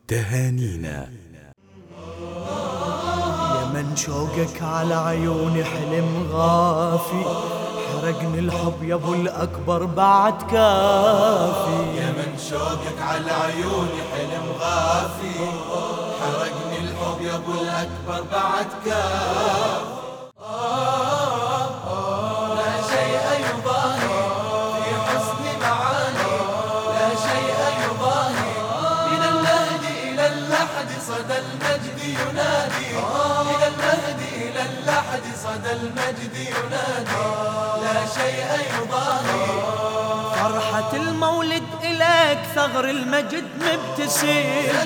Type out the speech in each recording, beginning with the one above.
تهانينا. يا من شوقك على عيوني حلم غافي، حرقني الحب يا ابو الاكبر بعد كافي. يا من شوقك على عيوني حلم غافي، حرقني الحب يا ابو الاكبر بعد كافي. لا شيء يضاهي في حسن معاني، لا شيء يضاهي من المهد الى اللحد صدى المجد ينادي، من المهد الى اللحد صدى المجد ينادي، لا شيء يضاهي. فرحة المولد إليك ثغر المجد مبتسم،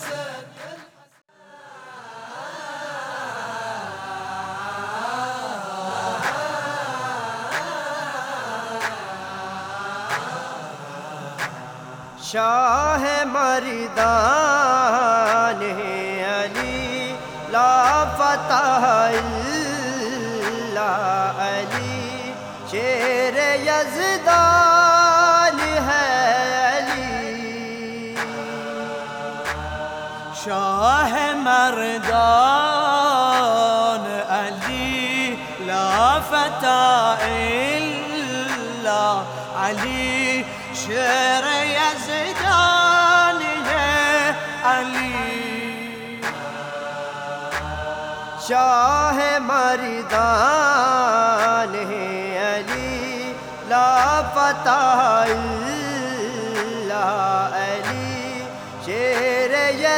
شاہ مردان علی لا فتح الا علی، شیر یزدان ہے علی. شاه مردان علی لا فتى إلا علي، شیر یزدان ہے علی. شاہ مردان علی لا فتح الا علی، شیر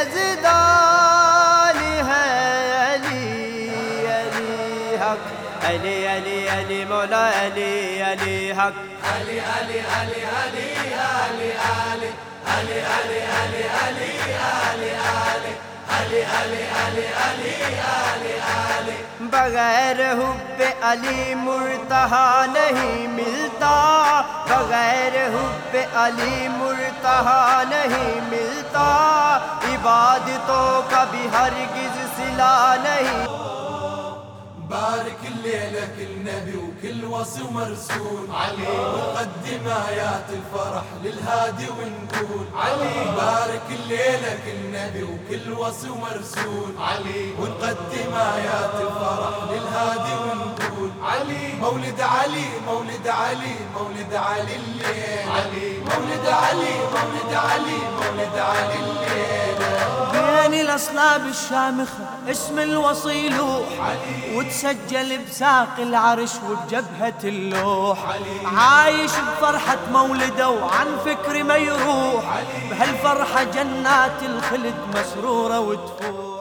یزدان ہے علی. علی حق، علی علی علی مولا علی، علی حق، علي علي علي علي علي علي علي علي علي علي علي علي علي علي علي علي علي. بغیر حب علی مرتہا نہیں ملتا، بغیر حب علی مرتہا نہیں ملتا، عبادتوں کا بھی ہرگز صلہ نہیں. بارك الليلة كل نبي وكل وصي ومرسول علي، ونقدم آيات الفرح للهادي ونقول علي. بارك الليلة كل نبي وكل وصي ومرسول علي، ونقدم آيات الفرح للهادي ونقول علي. مولد علي مولد علي مولد علي الليل علي، مولد علي مولد علي مولد علي الليل. بين الأصلاب الشامخة اسم الوصي لوح، وتسجل بساق العرش وبجبهة اللوح. عايش بفرحة مولده وعن فكري ما يروح، بهالفرحة جنات الخلد مسرورة وتفوح.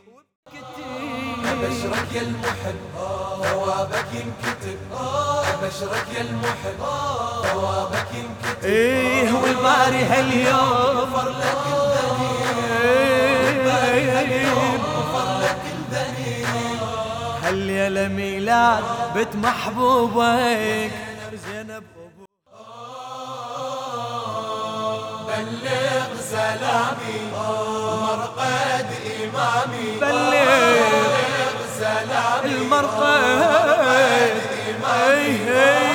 أبشرك يا المحب ثوابك ينكتب، أبشرك يا المحب ثوابك ينكتب. ايه والباري هاليوم غفر لك الذنب، غفر لك الذنب. هالليلة ميلاد بنت محبوبك زينب أبو. بلغ سلامي مرقد إمامي، بلغ سلامي المرقد إمامي.